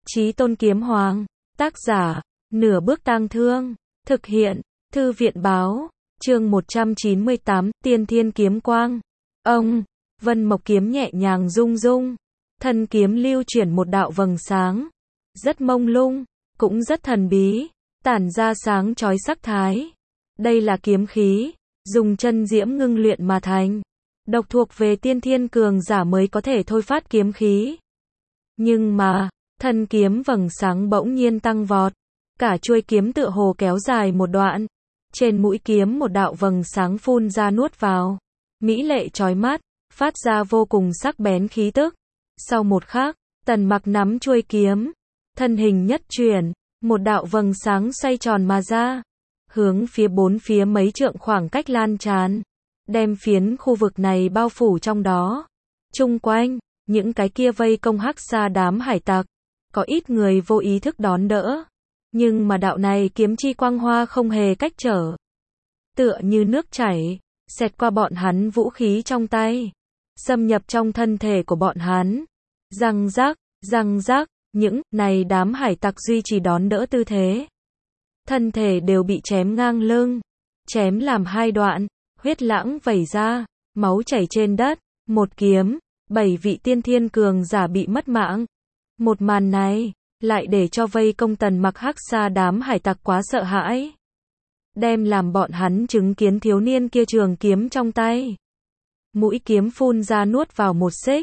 Chí Tôn Kiếm Hoàng, tác giả, Nửa Bước Tang Thương, thực hiện, Thư viện Báo, chương 198, Tiên Thiên Kiếm Quang. Ông, Vân Mộc kiếm nhẹ nhàng rung rung, thân kiếm lưu chuyển một đạo vầng sáng, rất mông lung, cũng rất thần bí, tản ra sáng chói sắc thái. Đây là kiếm khí, dùng chân diễm ngưng luyện mà thành, độc thuộc về tiên thiên cường giả mới có thể thôi phát kiếm khí. Nhưng mà, thân kiếm vầng sáng bỗng nhiên tăng vọt, cả chuôi kiếm tựa hồ kéo dài một đoạn. Trên mũi kiếm một đạo vầng sáng phun ra nuốt vào, mỹ lệ chói mắt, phát ra vô cùng sắc bén khí tức. Sau một khắc, Tần Mặc nắm chuôi kiếm, thân hình nhất chuyển, một đạo vầng sáng xoay tròn mà ra, hướng phía bốn phía mấy trượng khoảng cách lan tràn, đem phiến khu vực này bao phủ trong đó. Chung quanh, những cái kia vây công Hắc Sa đám hải tặc, có ít người vô ý thức đón đỡ, nhưng mà đạo này kiếm chi quang hoa không hề cách trở, tựa như nước chảy, xẹt qua bọn hắn vũ khí trong tay, xâm nhập trong thân thể của bọn hắn. Răng rác, những này đám hải tặc duy trì đón đỡ tư thế, thân thể đều bị chém ngang lưng, chém làm hai đoạn, huyết lãng vẩy ra, máu chảy trên đất, một kiếm, 7 vị tiên thiên cường giả bị mất mạng. Một màn này, lại để cho vây công Tần Mặc Hắc Sa đám hải tặc quá sợ hãi. Đem làm bọn hắn chứng kiến thiếu niên kia trường kiếm trong tay. Mũi kiếm phun ra nuốt vào một xích,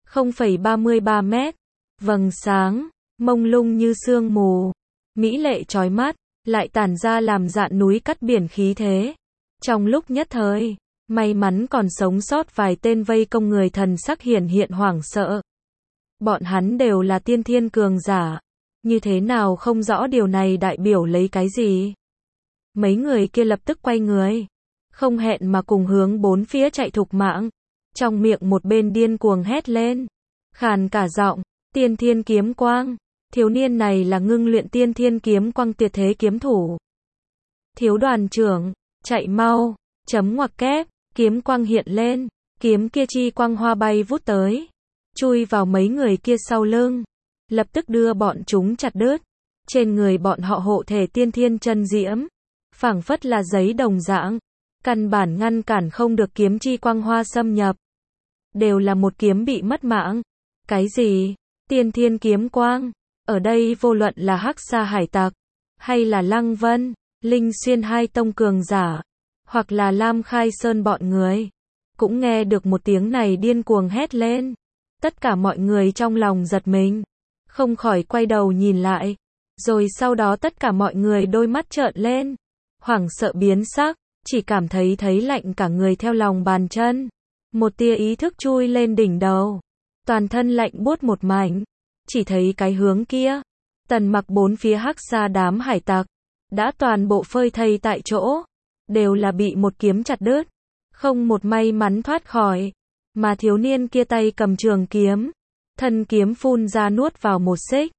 0,33 mét, vầng sáng, mông lung như sương mù, mỹ lệ chói mắt, lại tản ra làm dạn núi cắt biển khí thế. Trong lúc nhất thời, may mắn còn sống sót vài tên vây công người thần sắc hiển hiện hoảng sợ. Bọn hắn đều là tiên thiên cường giả, như thế nào không rõ điều này đại biểu lấy cái gì. Mấy người kia lập tức quay người, không hẹn mà cùng hướng bốn phía chạy thục mạng, trong miệng một bên điên cuồng hét lên, khàn cả giọng, tiên thiên kiếm quang, thiếu niên này là ngưng luyện tiên thiên kiếm quang tuyệt thế kiếm thủ. Thiếu đoàn trưởng, chạy mau, chấm ngoặc kép, kiếm quang hiện lên, kiếm kia chi quang hoa bay vút tới, chui vào mấy người kia sau lưng, lập tức đưa bọn chúng chặt đứt. Trên người bọn họ hộ thể tiên thiên chân diễm, phảng phất là giấy đồng dạng, căn bản ngăn cản không được kiếm chi quang hoa xâm nhập. Đều là một kiếm bị mất mạng. Cái gì? Tiên thiên kiếm quang? Ở đây vô luận là Hắc Sa hải tặc, hay là Lăng Vân, Linh Xuyên hai tông cường giả, hoặc là Lam Khai Sơn bọn người, cũng nghe được một tiếng này điên cuồng hét lên. Tất cả mọi người trong lòng giật mình, không khỏi quay đầu nhìn lại, rồi sau đó tất cả mọi người đôi mắt trợn lên, hoảng sợ biến sắc, chỉ cảm thấy lạnh cả người theo lòng bàn chân, một tia ý thức chui lên đỉnh đầu, toàn thân lạnh buốt một mảnh. Chỉ thấy cái hướng kia, Tần Mặc bốn phía Hắc Sa đám hải tặc, đã toàn bộ phơi thây tại chỗ, đều là bị một kiếm chặt đứt, không một may mắn thoát khỏi. Mà thiếu niên kia tay cầm trường kiếm, thân kiếm phun ra nuốt vào một xích,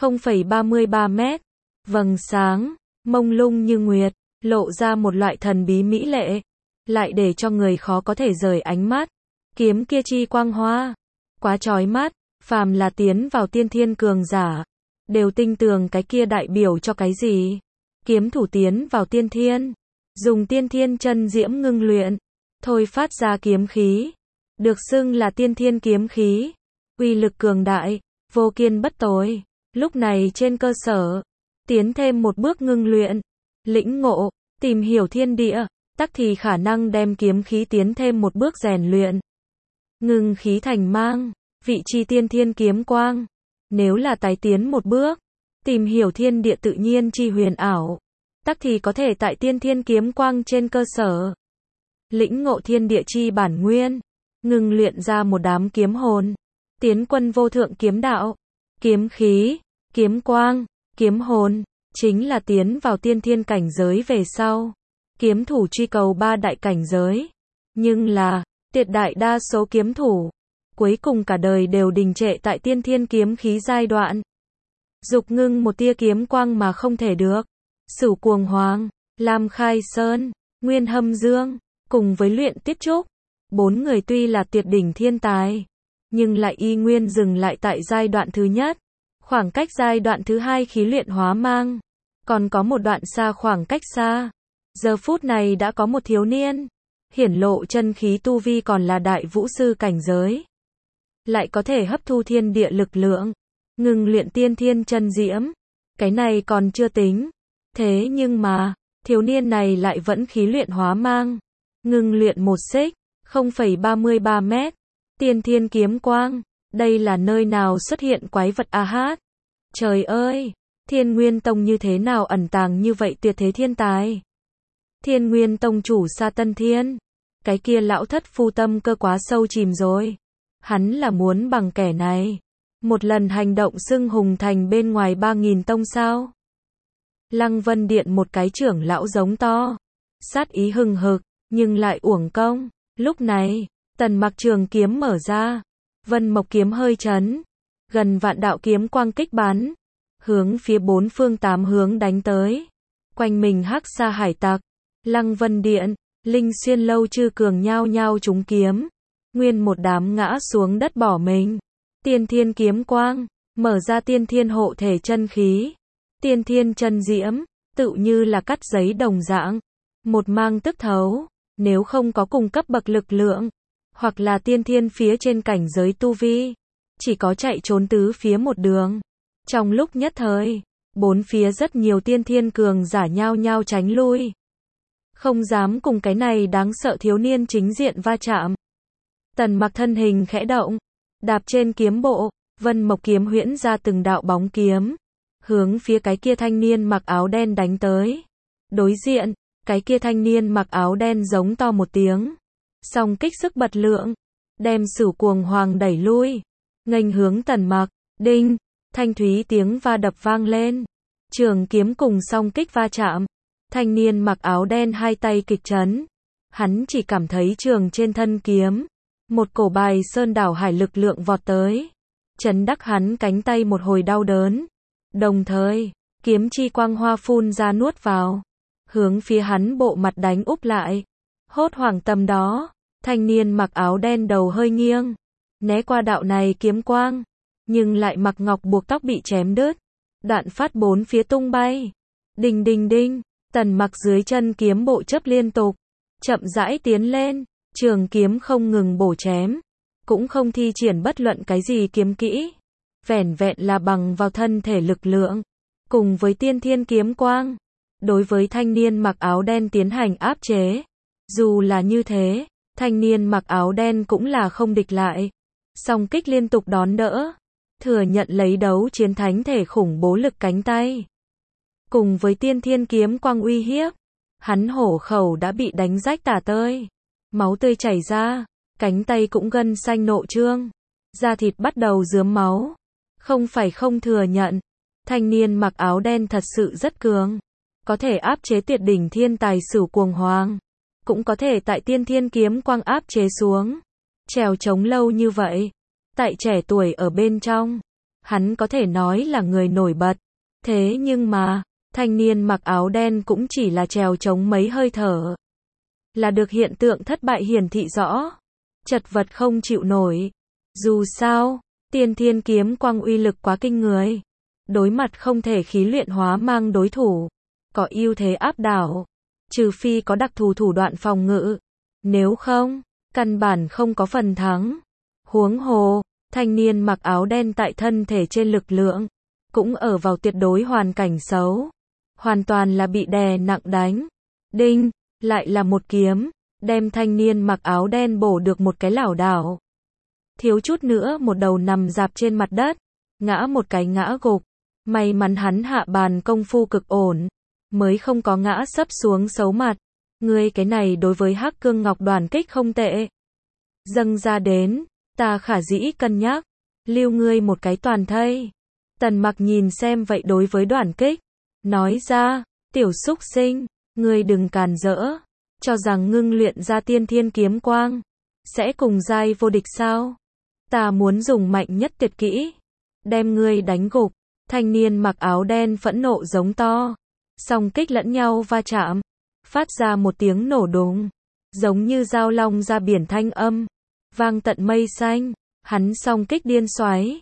0,33 mét, vầng sáng, mông lung như nguyệt, lộ ra một loại thần bí mỹ lệ, lại để cho người khó có thể rời ánh mắt. Kiếm kia chi quang hoa, quá chói mắt, phàm là tiến vào tiên thiên cường giả, đều tin tưởng cái kia đại biểu cho cái gì. Kiếm thủ tiến vào tiên thiên, dùng tiên thiên chân diễm ngưng luyện, thôi phát ra kiếm khí, được xưng là tiên thiên kiếm khí, uy lực cường đại, vô kiên bất tồi. Lúc này trên cơ sở, tiến thêm một bước ngưng luyện, lĩnh ngộ, tìm hiểu thiên địa, tắc thì khả năng đem kiếm khí tiến thêm một bước rèn luyện. Ngưng khí thành mang, vị chi tiên thiên kiếm quang. Nếu là tái tiến một bước, tìm hiểu thiên địa tự nhiên chi huyền ảo, tắc thì có thể tại tiên thiên kiếm quang trên cơ sở, lĩnh ngộ thiên địa chi bản nguyên, ngưng luyện ra một đám kiếm hồn, tiến quân vô thượng kiếm đạo. Kiếm khí, kiếm quang, kiếm hồn, chính là tiến vào tiên thiên cảnh giới về sau, kiếm thủ truy cầu ba đại cảnh giới. Nhưng là, tuyệt đại đa số kiếm thủ, cuối cùng cả đời đều đình trệ tại tiên thiên kiếm khí giai đoạn. Dục ngưng một tia kiếm quang mà không thể được. Sửu Cuồng Hoàng, Lam Khai Sơn, Nguyên Hâm Dương, cùng với Luyện Tiết Trúc, bốn người tuy là tuyệt đỉnh thiên tài, nhưng lại y nguyên dừng lại tại giai đoạn thứ nhất. Khoảng cách giai đoạn thứ hai khí luyện hóa mang, còn có một đoạn xa khoảng cách xa. Giờ phút này đã có một thiếu niên, hiển lộ chân khí tu vi còn là đại vũ sư cảnh giới. Lại có thể hấp thu thiên địa lực lượng, ngừng luyện tiên thiên chân diễm. Cái này còn chưa tính. Thế nhưng mà, thiếu niên này lại vẫn khí luyện hóa mang, ngừng luyện một xích, 0,33 mét. Tiên thiên kiếm quang, đây là nơi nào xuất hiện quái vật a hát? Trời ơi, Thiên Nguyên Tông như thế nào ẩn tàng như vậy tuyệt thế thiên tài? Thiên Nguyên Tông chủ Sa Tân Thiên, cái kia lão thất phu tâm cơ quá sâu chìm rồi. Hắn là muốn bằng kẻ này, một lần hành động xưng hùng thành bên ngoài 3.000 tông sao? Lăng Vân Điện một cái trưởng lão giống to, sát ý hừng hực, nhưng lại uổng công. Lúc này, Tần Mặc trường kiếm mở ra, Vân Mộc kiếm hơi chấn, gần vạn đạo kiếm quang kích bắn, hướng phía bốn phương tám hướng đánh tới. Quanh mình hắc sa hải tặc, Lăng Vân Điện, Linh Xuyên lâu chư cường nhao nhao trúng kiếm, nguyên một đám ngã xuống đất bỏ mình. Tiên thiên kiếm quang, mở ra tiên thiên hộ thể chân khí, tiên thiên chân diễm, tự như là cắt giấy đồng dạng, một mang tức thấu. Nếu không có cùng cấp bậc lực lượng, hoặc là tiên thiên phía trên cảnh giới tu vi, chỉ có chạy trốn tứ phía một đường. Trong lúc nhất thời, bốn phía rất nhiều tiên thiên cường giả nhao nhao tránh lui, không dám cùng cái này đáng sợ thiếu niên chính diện va chạm. Tần Mặc thân hình khẽ động, đạp trên kiếm bộ, Vân Mộc kiếm huyễn ra từng đạo bóng kiếm, hướng phía cái kia thanh niên mặc áo đen đánh tới. Đối diện, cái kia thanh niên mặc áo đen giống to một tiếng, song kích sức bật lượng, đem Sửu Cuồng Hoàng đẩy lui, nghênh hướng Tần Mặc. Đinh, thanh thúy tiếng va đập vang lên, trường kiếm cùng song kích va chạm. Thanh niên mặc áo đen hai tay kịch chấn, hắn chỉ cảm thấy trường trên thân kiếm, một cổ bài sơn đảo hải lực lượng vọt tới, chấn đắc hắn cánh tay một hồi đau đớn. Đồng thời, kiếm chi quang hoa phun ra nuốt vào, hướng phía hắn bộ mặt đánh úp lại. Hốt hoảng tầm đó, thanh niên mặc áo đen đầu hơi nghiêng, né qua đạo này kiếm quang, nhưng lại mặc ngọc buộc tóc bị chém đứt, đạn phát bốn phía tung bay. Đinh đinh đinh, Tần Mặc dưới chân kiếm bộ chấp liên tục, chậm rãi tiến lên, trường kiếm không ngừng bổ chém, cũng không thi triển bất luận cái gì kiếm kỹ, vẻn vẹn là bằng vào thân thể lực lượng, cùng với tiên thiên kiếm quang, đối với thanh niên mặc áo đen tiến hành áp chế. Dù là như thế, thanh niên mặc áo đen cũng là không địch lại, song kích liên tục đón đỡ, thừa nhận lấy đấu chiến thánh thể khủng bố lực cánh tay, cùng với tiên thiên kiếm quang uy hiếp, hắn hổ khẩu đã bị đánh rách tả tơi, máu tươi chảy ra, cánh tay cũng gân xanh nộ trương, da thịt bắt đầu rướm máu. Không phải không thừa nhận, thanh niên mặc áo đen thật sự rất cường, có thể áp chế tuyệt đỉnh thiên tài Sửu Cuồng Hoàng, cũng có thể tại tiên thiên kiếm quang áp chế xuống, trèo chống lâu như vậy. Tại trẻ tuổi ở bên trong, hắn có thể nói là người nổi bật. Thế nhưng mà, thanh niên mặc áo đen cũng chỉ là trèo chống mấy hơi thở, là được hiện tượng thất bại hiển thị rõ, chật vật không chịu nổi. Dù sao, tiên thiên kiếm quang uy lực quá kinh người, đối mặt không thể khí luyện hóa mang đối thủ, có ưu thế áp đảo, trừ phi có đặc thù thủ đoạn phòng ngự, nếu không, căn bản không có phần thắng. Huống hồ, thanh niên mặc áo đen tại thân thể trên lực lượng, cũng ở vào tuyệt đối hoàn cảnh xấu, hoàn toàn là bị đè nặng đánh. Đinh, lại là một kiếm, đem thanh niên mặc áo đen bổ được một cái lảo đảo, thiếu chút nữa một đầu nằm dạp trên mặt đất, ngã một cái ngã gục. May mắn hắn hạ bàn công phu cực ổn, mới không có ngã sấp xuống xấu mặt. Ngươi cái này đối với Hắc Cương Ngọc đoàn kích không tệ. Dâng ra đến, ta khả dĩ cân nhắc, lưu ngươi một cái toàn thây. Tần Mặc nhìn xem vậy đối với đoàn kích, nói ra, tiểu súc sinh, ngươi đừng càn rỡ, cho rằng ngưng luyện ra tiên thiên kiếm quang, sẽ cùng giai vô địch sao? Ta muốn dùng mạnh nhất tuyệt kỹ, đem ngươi đánh gục. Thanh niên mặc áo đen phẫn nộ giống to, song kích lẫn nhau va chạm, phát ra một tiếng nổ đùng, giống như dao long ra biển thanh âm, vang tận mây xanh. Hắn song kích điên xoáy,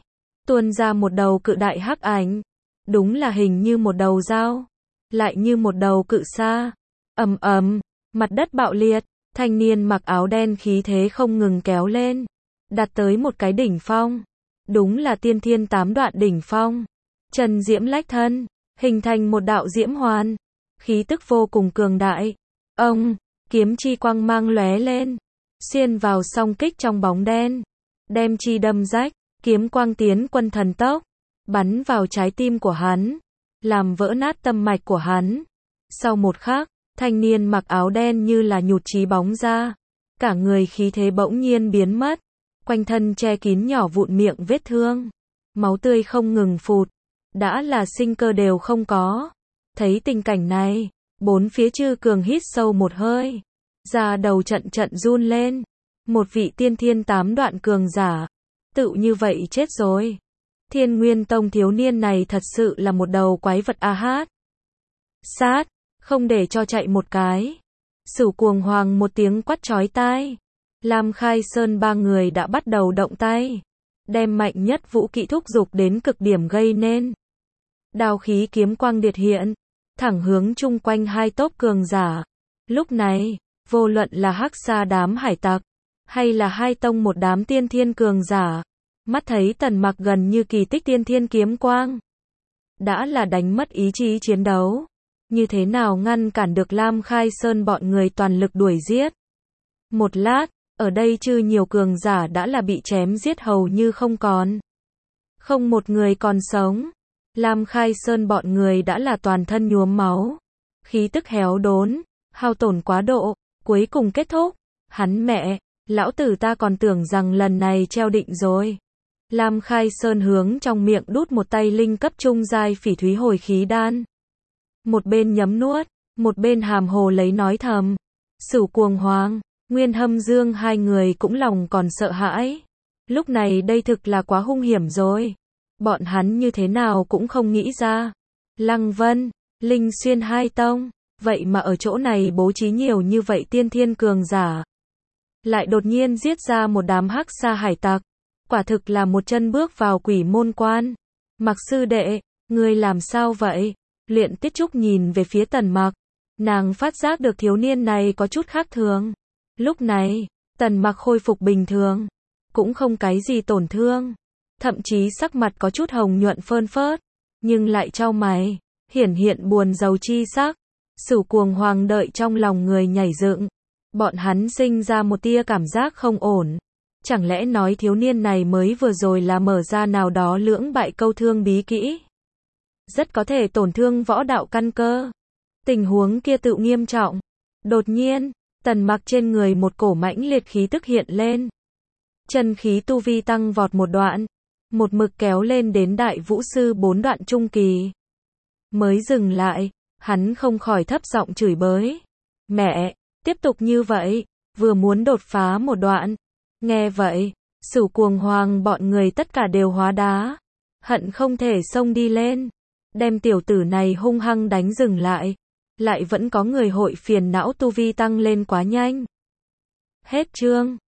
tuôn ra một đầu cự đại hắc ảnh. Đúng là hình như một đầu dao, lại như một đầu cự sa. Ầm ầm, mặt đất bạo liệt, thanh niên mặc áo đen khí thế không ngừng kéo lên, đạt tới một cái đỉnh phong. Đúng là tiên thiên 8 đoạn đỉnh phong. Chân diễm lách thân, hình thành một đạo diễm hoàn, khí tức vô cùng cường đại. Ông, kiếm chi quang mang lóe lên, xuyên vào song kích trong bóng đen, đem chi đâm rách, kiếm quang tiến quân thần tốc, bắn vào trái tim của hắn, làm vỡ nát tâm mạch của hắn. Sau một khắc, thanh niên mặc áo đen như là nhụt chí bóng ra, cả người khí thế bỗng nhiên biến mất, quanh thân che kín nhỏ vụn miệng vết thương, máu tươi không ngừng phụt, đã là sinh cơ đều không có. Thấy tình cảnh này, bốn phía chư cường hít sâu một hơi, da đầu trận trận run lên. Một vị tiên thiên 8 đoạn cường giả, tự như vậy chết rồi. Thiên Nguyên Tông thiếu niên này thật sự là một đầu quái vật a hát. Sát, không để cho chạy một cái. Sửu Cuồng Hoàng một tiếng quát chói tai. Lam Khai Sơn ba người đã bắt đầu động tay, đem mạnh nhất vũ kỹ thúc dục đến cực điểm gây nên. Đao khí kiếm quang điệt hiện, thẳng hướng chung quanh hai tốp cường giả. Lúc này, vô luận là Hắc Sa đám hải tặc, hay là hai tông một đám tiên thiên cường giả, mắt thấy Tần Mặc gần như kỳ tích tiên thiên kiếm quang, đã là đánh mất ý chí chiến đấu. Như thế nào ngăn cản được Lam Khai Sơn bọn người toàn lực đuổi giết? Một lát, ở đây chư nhiều cường giả đã là bị chém giết hầu như không còn. Không một người còn sống. Lam Khai Sơn bọn người đã là toàn thân nhuốm máu, khí tức héo đốn, hao tổn quá độ, cuối cùng kết thúc. Hắn mẹ, lão tử ta còn tưởng rằng lần này treo định rồi. Lam Khai Sơn hướng trong miệng đút một tay linh cấp trung giai phỉ thúy hồi khí đan. Một bên nhấm nuốt, một bên hàm hồ lấy nói thầm. Sửu Cuồng Hoàng, Nguyên Hâm Dương hai người cũng lòng còn sợ hãi. Lúc này đây thực là quá hung hiểm rồi. Bọn hắn như thế nào cũng không nghĩ ra. Lăng Vân, Linh Xuyên hai tông, vậy mà ở chỗ này bố trí nhiều như vậy tiên thiên cường giả. Lại đột nhiên giết ra một đám Hắc Sa hải tặc. Quả thực là một chân bước vào quỷ môn quan. Mặc sư đệ, ngươi làm sao vậy? Luyện Tiết Trúc nhìn về phía Tần Mặc. Nàng phát giác được thiếu niên này có chút khác thường. Lúc này, Tần Mặc khôi phục bình thường, cũng không cái gì tổn thương. Thậm chí sắc mặt có chút hồng nhuận phơn phớt, nhưng lại chau mày, hiển hiện buồn rầu chi sắc. Sửu Cuồng Hoàng đợi trong lòng người nhảy dựng. Bọn hắn sinh ra một tia cảm giác không ổn. Chẳng lẽ nói thiếu niên này mới vừa rồi là mở ra nào đó lưỡng bại câu thương bí kỹ? Rất có thể tổn thương võ đạo căn cơ. Tình huống kia tự nghiêm trọng. Đột nhiên, Tần Mặc trên người một cổ mãnh liệt khí tức hiện lên. Chân khí tu vi tăng vọt một đoạn, một mực kéo lên đến đại vũ sư 4 đoạn trung kỳ. Mới dừng lại, hắn không khỏi thấp giọng chửi bới. Mẹ, tiếp tục như vậy, vừa muốn đột phá một đoạn. Nghe vậy, Sửu Cuồng Hoàng bọn người tất cả đều hóa đá, hận không thể xông đi lên, đem tiểu tử này hung hăng đánh dừng lại. Lại vẫn có người hội phiền não tu vi tăng lên quá nhanh. Hết chương.